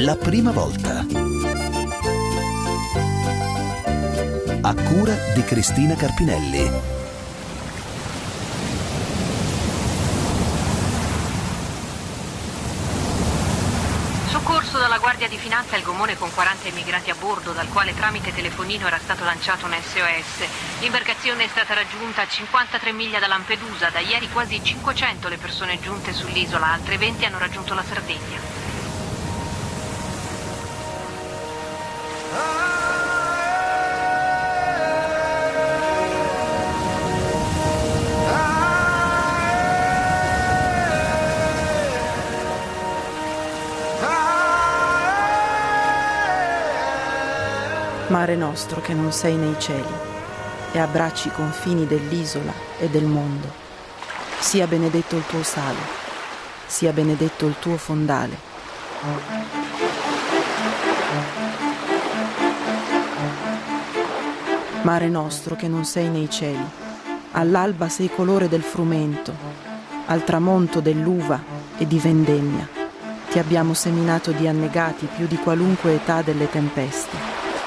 La prima volta. A cura di Cristina Carpinelli. Soccorso dalla Guardia di Finanza il gommone con 40 immigrati a bordo, dal quale tramite telefonino era stato lanciato un SOS. L'imbarcazione è stata raggiunta a 53 miglia da Lampedusa. Da ieri quasi 500 le persone giunte sull'isola, altre 20 hanno raggiunto la Sardegna. Mare nostro che non sei nei cieli e abbracci i confini dell'isola e del mondo, sia benedetto il tuo sale, sia benedetto il tuo fondale. Mare nostro che non sei nei cieli, all'alba sei colore del frumento, al tramonto dell'uva e di vendemmia. Ti abbiamo seminato di annegati più di qualunque età delle tempeste.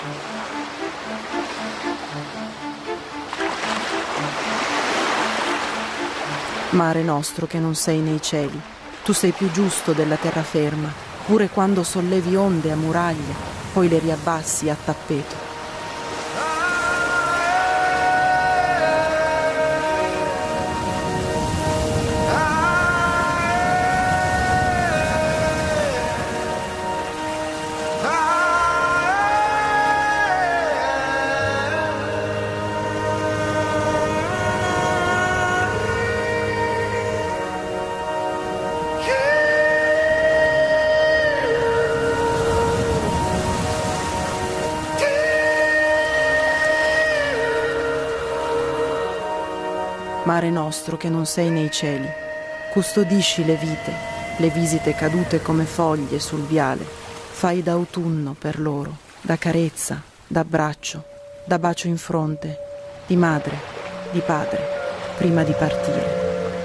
Mare nostro che non sei nei cieli, tu sei più giusto della terraferma, pure quando sollevi onde a muraglia, poi le riabbassi a tappeto. Mare nostro che non sei nei cieli, custodisci le vite, le visite cadute come foglie sul viale, fai da autunno per loro, da carezza, da abbraccio, da bacio in fronte, di madre, di padre, prima di partire.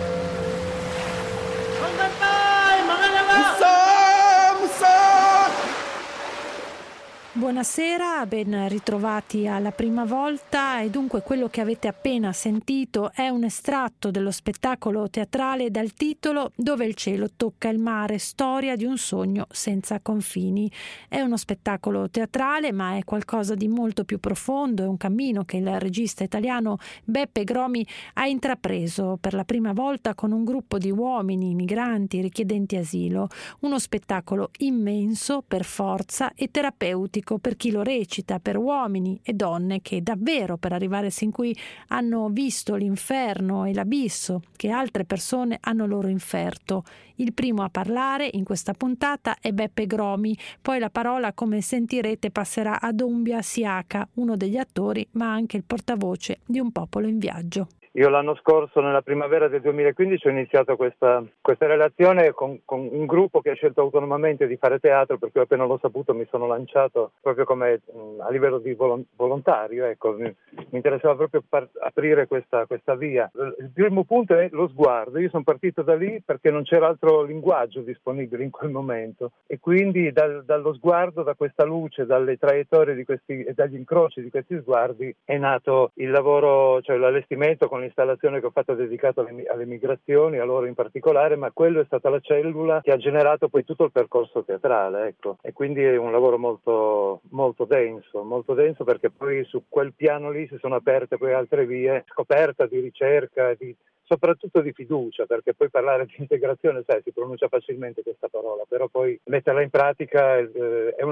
Buonasera, ben ritrovati alla prima volta e dunque quello che avete appena sentito è un estratto dello spettacolo teatrale dal titolo Dove il cielo tocca il mare, storia di un sogno senza confini. È uno spettacolo teatrale ma è qualcosa di molto più profondo, è un cammino che il regista italiano Beppe Gromi ha intrapreso per la prima volta con un gruppo di uomini, migranti, richiedenti asilo, uno spettacolo immenso per forza e terapeutico per chi lo recita, per uomini e donne che davvero per arrivare sin qui hanno visto l'inferno e l'abisso che altre persone hanno loro inferto. Il primo a parlare in questa puntata è Beppe Gromi, poi la parola, come sentirete, passerà ad Umbia Siaka, uno degli attori ma anche il portavoce di Un popolo in viaggio. Io l'anno scorso, nella primavera del 2015, ho iniziato questa relazione con un gruppo che ha scelto autonomamente di fare teatro, perché appena l'ho saputo mi sono lanciato proprio come a livello di volontario. Ecco, mi interessava proprio aprire questa via. Il primo punto è lo sguardo. Io sono partito da lì perché non c'era altro linguaggio disponibile in quel momento e quindi dallo sguardo, da questa luce, dalle traiettorie di questi e dagli incroci di questi sguardi è nato il lavoro, cioè l'allestimento con l'installazione che ho fatto dedicato alle migrazioni, a loro in particolare, ma quello è stata la cellula che ha generato poi tutto il percorso teatrale, ecco. E quindi è un lavoro molto, molto denso perché poi su quel piano lì si sono aperte poi altre vie, scoperta di ricerca, soprattutto di fiducia, perché poi parlare di integrazione, si pronuncia facilmente questa parola, però poi metterla in pratica è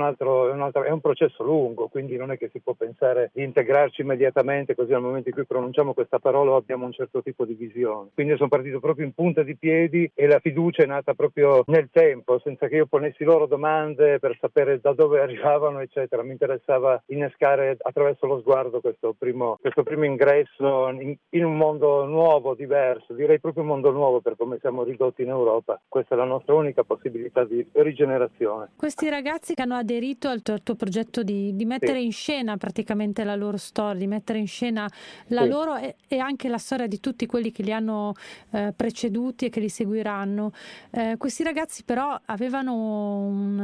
un processo lungo, quindi non è che si può pensare di integrarci immediatamente, così al momento in cui pronunciamo questa parola abbiamo un certo tipo di visione. Quindi sono partito proprio in punta di piedi e la fiducia è nata proprio nel tempo, senza che io ponessi loro domande per sapere da dove arrivavano, eccetera. Mi interessava innescare attraverso lo sguardo questo primo ingresso in un mondo nuovo, diverso, diverso, direi proprio un mondo nuovo per come siamo ridotti in Europa. Questa è la nostra unica possibilità di rigenerazione. Questi ragazzi che hanno aderito al tuo progetto di mettere in scena praticamente la loro storia, di mettere in scena la loro e anche la storia di tutti quelli che li hanno preceduti e che li seguiranno. Questi ragazzi però avevano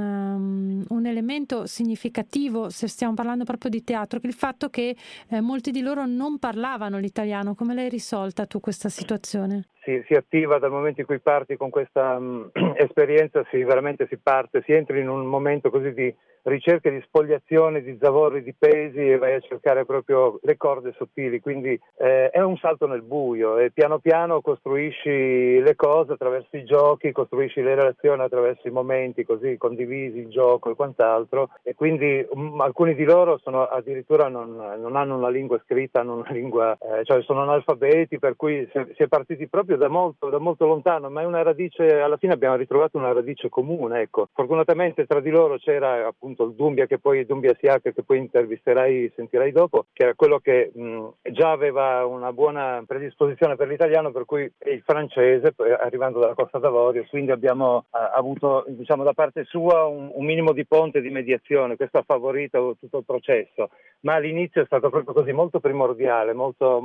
un elemento significativo, se stiamo parlando proprio di teatro, che il fatto che molti di loro non parlavano l'italiano. Come l'hai risolta tu questa situazione? Si attiva dal momento in cui parti con questa esperienza, veramente si parte, si entra in un momento così di ricerca, di spogliazione, di zavorri, di pesi e vai a cercare proprio le corde sottili, quindi è un salto nel buio e piano piano costruisci le cose attraverso i giochi, costruisci le relazioni attraverso i momenti così condivisi, il gioco e quant'altro, e quindi alcuni di loro addirittura non hanno una lingua scritta, hanno una lingua, cioè sono analfabeti, per cui si è partiti proprio da molto lontano, ma è una radice, alla fine abbiamo ritrovato una radice comune, ecco. Fortunatamente tra di loro c'era appunto il Dumbia Siaka, che poi sentirai dopo, che era quello che già aveva una buona predisposizione per l'italiano, per cui il francese, arrivando dalla Costa d'Avorio, quindi abbiamo avuto, diciamo, da parte sua un minimo di ponte di mediazione. Questo ha favorito tutto il processo, ma all'inizio è stato proprio così, molto primordiale, molto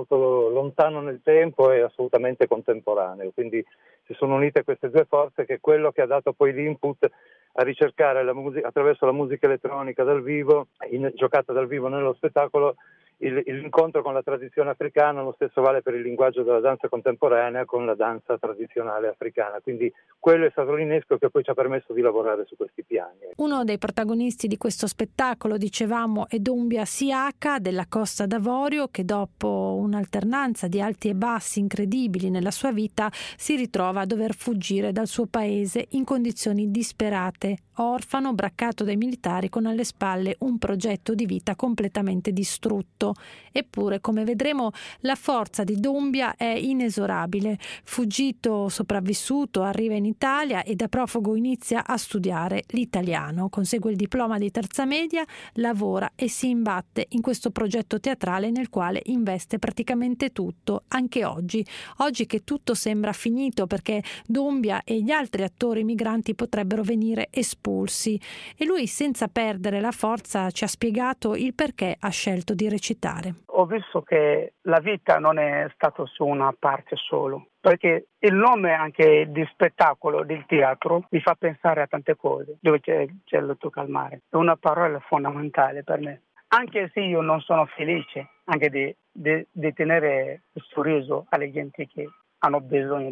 lontano nel tempo e assolutamente contemporaneo, quindi si sono unite queste due forze, che è quello che ha dato poi l'input a ricercare la musica attraverso la musica elettronica dal vivo, giocata dal vivo nello spettacolo, l'incontro con la tradizione africana. Lo stesso vale per il linguaggio della danza contemporanea con la danza tradizionale africana, quindi quello è stato l'innesco che poi ci ha permesso di lavorare su questi piani. Uno dei protagonisti di questo spettacolo, dicevamo, è Doumbia Siaka della Costa d'Avorio, che dopo un'alternanza di alti e bassi incredibili nella sua vita si ritrova a dover fuggire dal suo paese in condizioni disperate, orfano, braccato dai militari, con alle spalle un progetto di vita completamente distrutto. Eppure, come vedremo, la forza di Doumbia è inesorabile. Fuggito, sopravvissuto, arriva in Italia e da profugo inizia a studiare l'italiano. Consegue il diploma di terza media, lavora e si imbatte in questo progetto teatrale nel quale investe praticamente tutto, anche oggi che tutto sembra finito perché Doumbia e gli altri attori migranti potrebbero venire espulsi, e lui, senza perdere la forza, ci ha spiegato il perché ha scelto di recitare. Ho visto che la vita non è stata su una parte solo, perché il nome anche di spettacolo, del teatro, mi fa pensare a tante cose, dove c'è il tocca al mare. È una parola fondamentale per me. Anche se io non sono felice anche di tenere il sorriso alle gente che hanno bisogno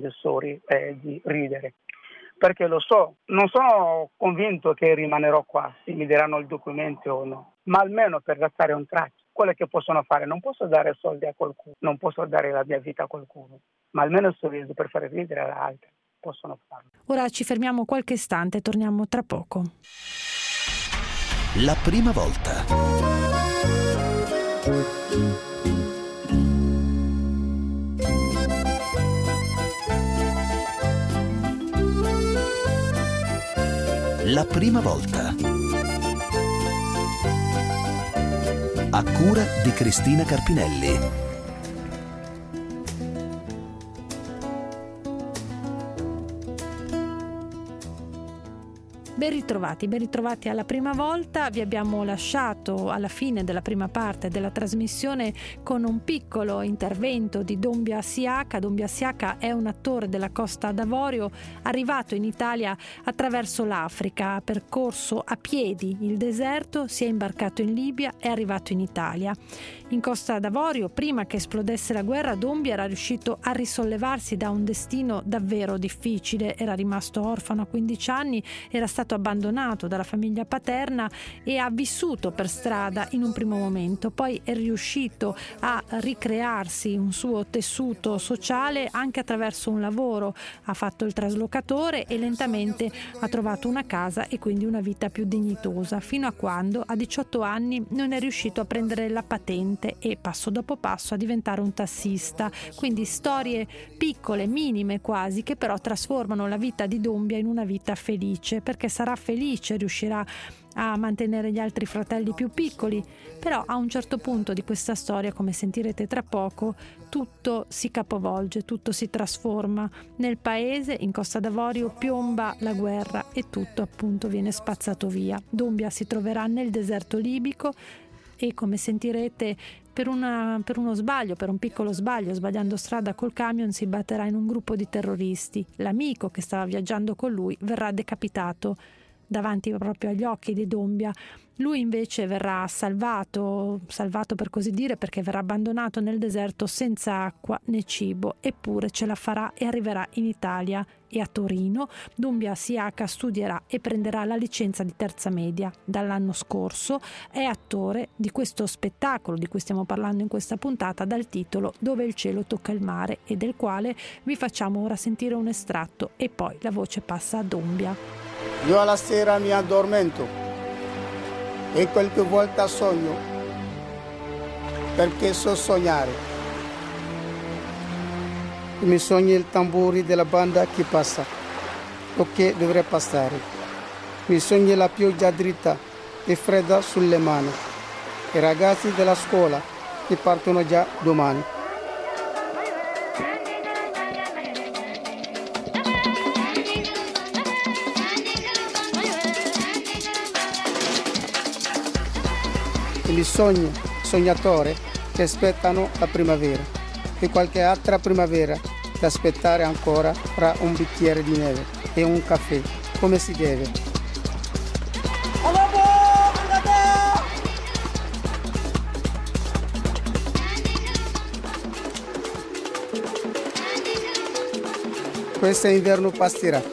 di ridere. Perché lo so, non sono convinto che rimanerò qua, se mi daranno il documento o no, ma almeno per lasciare un traccio. Quello che possono fare, non posso dare soldi a qualcuno, non posso dare la mia vita a qualcuno, ma almeno il sorriso per fare ridere ad altri possono farlo. Ora ci fermiamo qualche istante, torniamo tra poco. La prima volta. La prima volta. A cura di Cristina Carpinelli. Ben ritrovati alla prima volta. Vi abbiamo lasciato alla fine della prima parte della trasmissione con un piccolo intervento di Doumbia Siaka. Doumbia Siaka è un attore della Costa d'Avorio arrivato in Italia attraverso l'Africa, ha percorso a piedi il deserto, si è imbarcato in Libia e è arrivato in Italia. In Costa d'Avorio, prima che esplodesse la guerra, Doumbia era riuscito a risollevarsi da un destino davvero difficile. Era rimasto orfano a 15 anni, era stato abbandonato dalla famiglia paterna e ha vissuto per strada in un primo momento, poi è riuscito a ricrearsi un suo tessuto sociale anche attraverso un lavoro, ha fatto il traslocatore e lentamente ha trovato una casa e quindi una vita più dignitosa, fino a quando a 18 anni non è riuscito a prendere la patente e passo dopo passo a diventare un tassista. Quindi storie piccole, minime quasi, che però trasformano la vita di Doumbia in una vita felice, perché sarà felice, riuscirà a mantenere gli altri fratelli più piccoli, però a un certo punto di questa storia, come sentirete tra poco, tutto si capovolge, tutto si trasforma. Nel paese, in Costa d'Avorio, piomba la guerra e tutto appunto viene spazzato via. Dumbia si troverà nel deserto libico e, come sentirete, per un piccolo sbaglio, sbagliando strada col camion, si batterà in un gruppo di terroristi. L'amico che stava viaggiando con lui verrà decapitato davanti proprio agli occhi di Dumbia. Lui invece verrà salvato per così dire, perché verrà abbandonato nel deserto senza acqua né cibo, eppure ce la farà e arriverà in Italia e a Torino. Dumbia Siaka studierà e prenderà la licenza di terza media. Dall'anno scorso è attore di questo spettacolo di cui stiamo parlando in questa puntata, dal titolo Dove il cielo tocca il mare, e del quale vi facciamo ora sentire un estratto e poi la voce passa a Dumbia. Io alla sera mi addormento e qualche volta sogno, perché so sognare. Mi sogno il tamburi della banda che passa o che dovrebbe passare. Mi sogno la pioggia dritta e fredda sulle mani. I ragazzi della scuola che partono già domani. Il sogno, sognatore, che aspettano la primavera e qualche altra primavera da aspettare ancora fra un bicchiere di neve e un caffè, come si deve. Questo è inverno pastirà.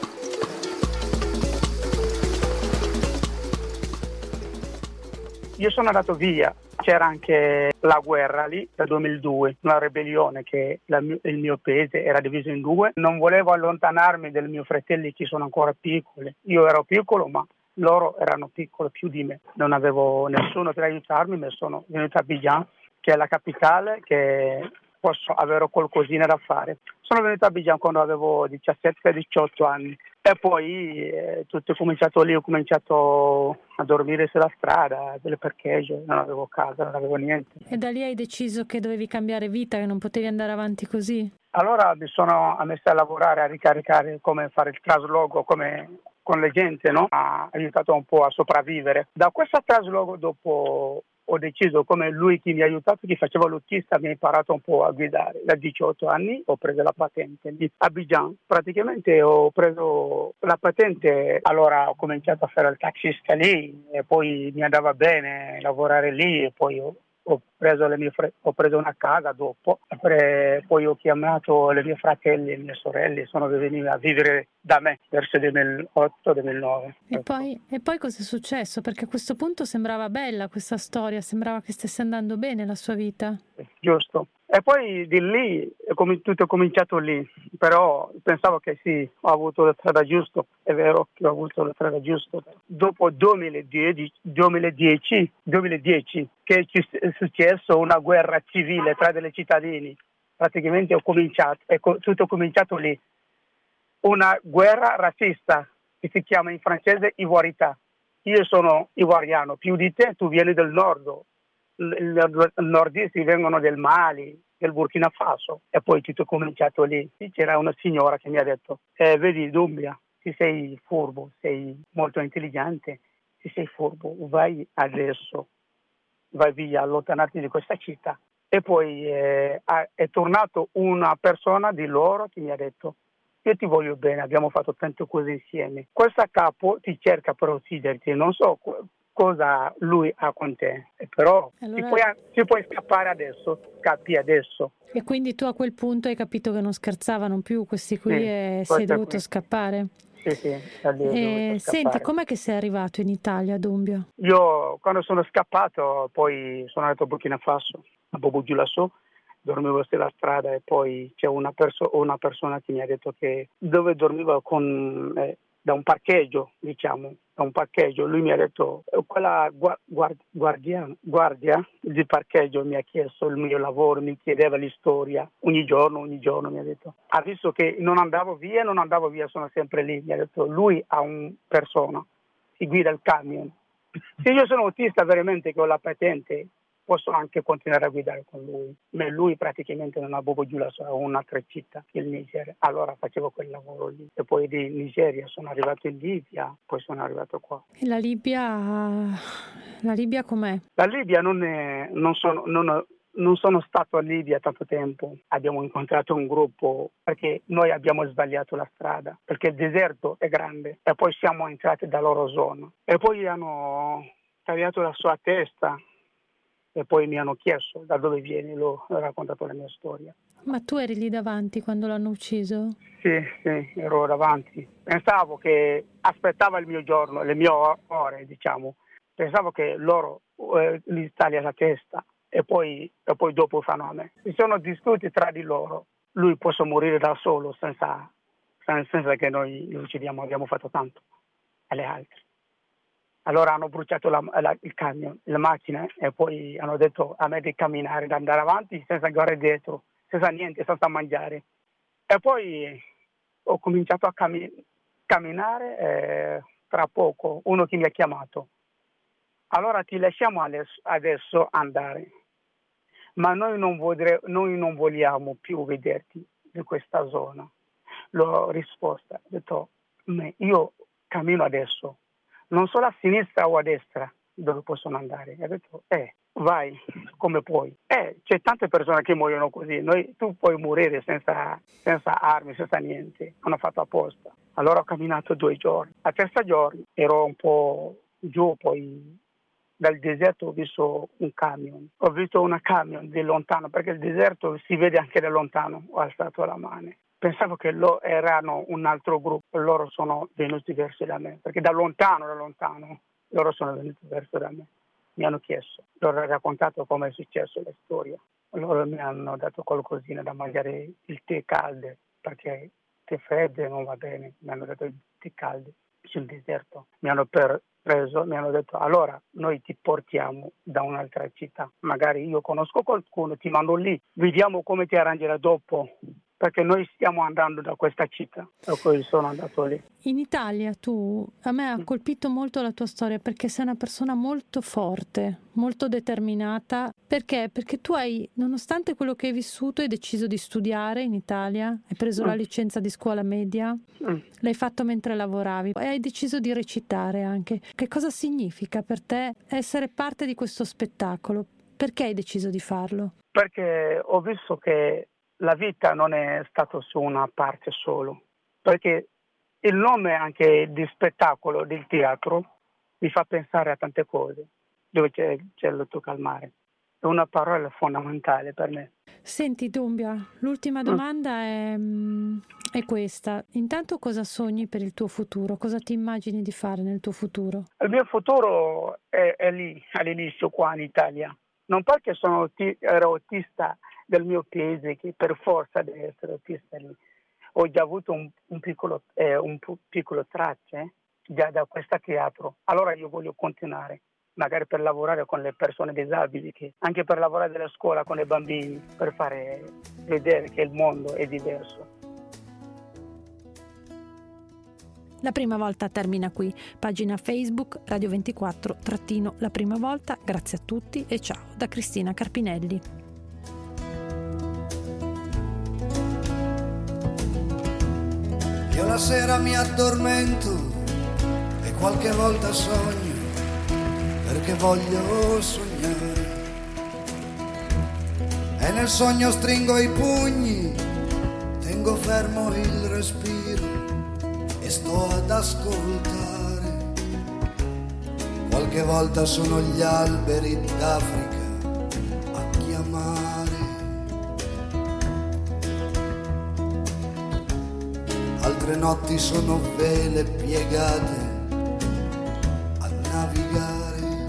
Io sono andato via, c'era anche la guerra lì dal 2002, una ribellione che il mio paese era diviso in due. Non volevo allontanarmi dai miei fratelli che sono ancora piccoli. Io ero piccolo, ma loro erano piccoli più di me. Non avevo nessuno per aiutarmi, ma sono venuto a Abidjan, che è la capitale, che posso avere qualcosina da fare. Sono venuto a Abidjan quando avevo 17-18 anni. E poi tutto è cominciato lì, ho cominciato a dormire sulla strada, delle parcheggio, non avevo casa, non avevo niente. E da lì hai deciso che dovevi cambiare vita, che non potevi andare avanti così? Allora mi sono messo a lavorare, a ricaricare, come fare il trasloco, come con le gente, no? Ha aiutato un po' a sopravvivere. Da questo trasloco dopo ho deciso, come lui che mi ha aiutato, che faceva l'autista, mi ha imparato un po' a guidare. Da 18 anni ho preso la patente di Abidjan. Praticamente ho preso la patente, allora ho cominciato a fare il taxista lì e poi mi andava bene lavorare lì e poi ho preso una casa dopo, poi ho chiamato le mie fratelli e le mie sorelle, sono venuti a vivere da me verso il 2008-2009. E poi cosa è successo? Perché a questo punto sembrava bella questa storia, sembrava che stesse andando bene la sua vita. Giusto. E poi di lì tutto è cominciato lì, però pensavo che sì, ho avuto la strada giusta, è vero che ho avuto la strada giusta. Dopo 2010 che è successo una guerra civile tra dei cittadini, praticamente tutto è cominciato lì. Una guerra razzista che si chiama in francese ivorità. Io sono ivoriano, più di te, tu vieni del nord. I nordisti vengono del Mali, del Burkina Faso, e poi tutto è cominciato lì. C'era una signora che mi ha detto, vedi Dumbia, se sei furbo, sei molto intelligente, se sei furbo, vai adesso, vai via, allontanarti di questa città. E poi è tornato una persona di loro che mi ha detto, io ti voglio bene, abbiamo fatto tante cose insieme. Questo capo ti cerca per ucciderti, non so cosa lui ha con te, però allora, se puoi scappare adesso, scappi adesso. E quindi tu a quel punto hai capito che non scherzavano più questi qui e sei dovuto scappare? Sì, senti, com'è che sei arrivato in Italia, Dumbia? Io quando sono scappato, poi sono andato a Burkina Faso, a Bobo Dioulasso, dormivo sulla strada e poi c'è una persona che mi ha detto che dove dormiva con da un parcheggio, lui mi ha detto, quella guardia di parcheggio mi ha chiesto il mio lavoro, mi chiedeva l'istoria, ogni giorno mi ha detto. Ha visto che non andavo via, sono sempre lì, mi ha detto, lui ha una persona, si guida il camion. Se io sono autista veramente che ho la patente, posso anche continuare a guidare con lui, ma lui praticamente non avevo giù un'altra città, il Niger, allora facevo quel lavoro lì e poi di Nigeria sono arrivato in Libia, poi sono arrivato qua. E la Libia com'è? La Libia non sono stato a Libia tanto tempo, abbiamo incontrato un gruppo perché noi abbiamo sbagliato la strada, perché il deserto è grande e poi siamo entrati da loro zona e poi hanno tagliato la sua testa. E poi mi hanno chiesto da dove vieni, ho raccontato la mia storia. Ma tu eri lì davanti quando l'hanno ucciso? Sì, ero davanti. Pensavo che aspettava il mio giorno, le mie ore, diciamo. Pensavo che loro gli taglia la testa e poi dopo fanno a me. Si sono discuti tra di loro. Lui può morire da solo senza che noi lo uccidiamo, abbiamo fatto tanto alle altre. Allora hanno bruciato il camion, la macchina e poi hanno detto a me di camminare, di andare avanti senza guardare dietro, senza niente, senza mangiare. E poi ho cominciato a camminare e tra poco uno che mi ha chiamato. Allora ti lasciamo adesso andare, ma noi non vogliamo più vederti in questa zona. L'ho risposta, ho detto, io cammino adesso. Non so a sinistra o a destra dove possono andare. Ha detto, vai come puoi. C'è tante persone che muoiono così. Tu puoi morire senza armi, senza niente. Hanno fatto apposta. Allora ho camminato 2 giorni. Al terzo giorno ero un po' giù, poi dal deserto ho visto un camion. Ho visto una camion di lontano, perché il deserto si vede anche da lontano. Ho alzato la mano. Pensavo che loro erano un altro gruppo, loro sono venuti verso da me, perché da lontano loro sono venuti verso da me. Mi hanno chiesto, loro hanno raccontato come è successo la storia. Loro mi hanno dato qualcosina da mangiare, il tè caldo, perché il tè freddo non va bene. Mi hanno dato il tè caldo sul deserto. Mi hanno preso, mi hanno detto, allora noi ti portiamo da un'altra città. Magari io conosco qualcuno, ti mando lì, vediamo come ti arrangerai dopo. Perché noi stiamo andando da questa città, e poi sono andato lì. In Italia a me ha colpito molto la tua storia, perché sei una persona molto forte, molto determinata. Perché? Perché tu nonostante quello che hai vissuto, hai deciso di studiare in Italia, hai preso la licenza di scuola media, l'hai fatto mentre lavoravi e hai deciso di recitare anche. Che cosa significa per te essere parte di questo spettacolo? Perché hai deciso di farlo? Perché ho visto che la vita non è stata su una parte solo, perché il nome anche di spettacolo, del teatro, mi fa pensare a tante cose, dove c'è il tocca al mare. È una parola fondamentale per me. Senti Dumbia, l'ultima domanda è questa. Intanto cosa sogni per il tuo futuro? Cosa ti immagini di fare nel tuo futuro? Il mio futuro è lì, all'inizio qua in Italia. Non perché ero autista del mio paese, che per forza deve essere autista lì. Ho già avuto un piccolo traccia già da questo teatro. Allora io voglio continuare, magari per lavorare con le persone disabili, anche per lavorare nella scuola con i bambini, per fare vedere che il mondo è diverso. La prima volta termina qui. Pagina Facebook Radio 24 La Prima Volta. Grazie a tutti e ciao da Cristina Carpinelli. Io la sera mi addormento e qualche volta sogno, perché voglio sognare. E nel sogno stringo i pugni, tengo fermo il respiro e sto ad ascoltare. Qualche volta sono gli alberi d'Africa a chiamare. Altre notti sono vele piegate a navigare.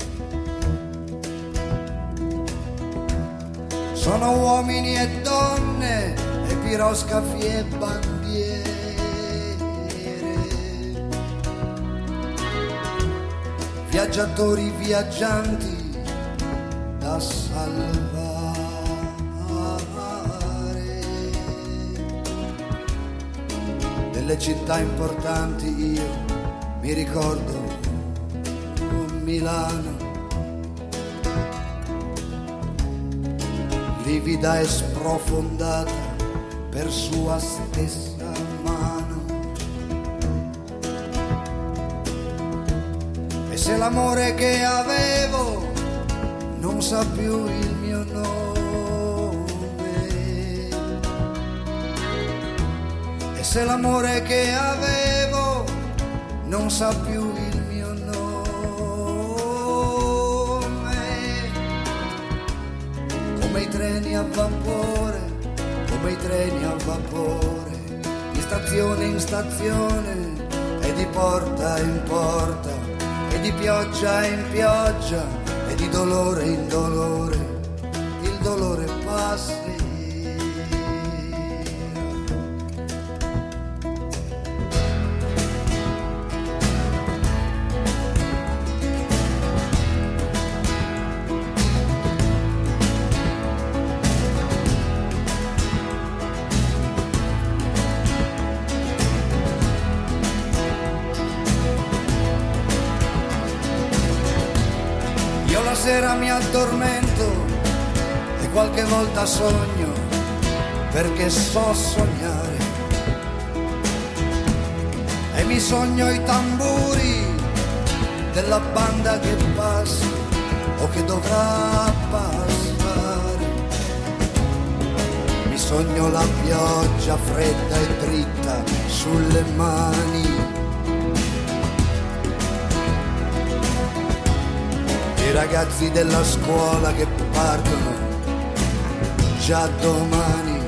Sono uomini e donne e piroscafi e bandiere. viaggiatori viaggianti da salvare. Delle città importanti io mi ricordo Milano, livida e sprofondata per sua stessa mano. E se l'amore che avevo non sa più il mio nome, e se l'amore che avevo non sa più il mio nome, come i treni a vapore, come i treni a vapore, di stazione in stazione e di porta in porta, e di pioggia in pioggia e di dolore in dolore, il dolore passi. La sera mi addormento e qualche volta sogno, perché so sognare, e mi sogno i tamburi della banda che passa o che dovrà passare. Mi sogno la pioggia fredda e dritta sulle mani, i ragazzi della scuola che partono già domani.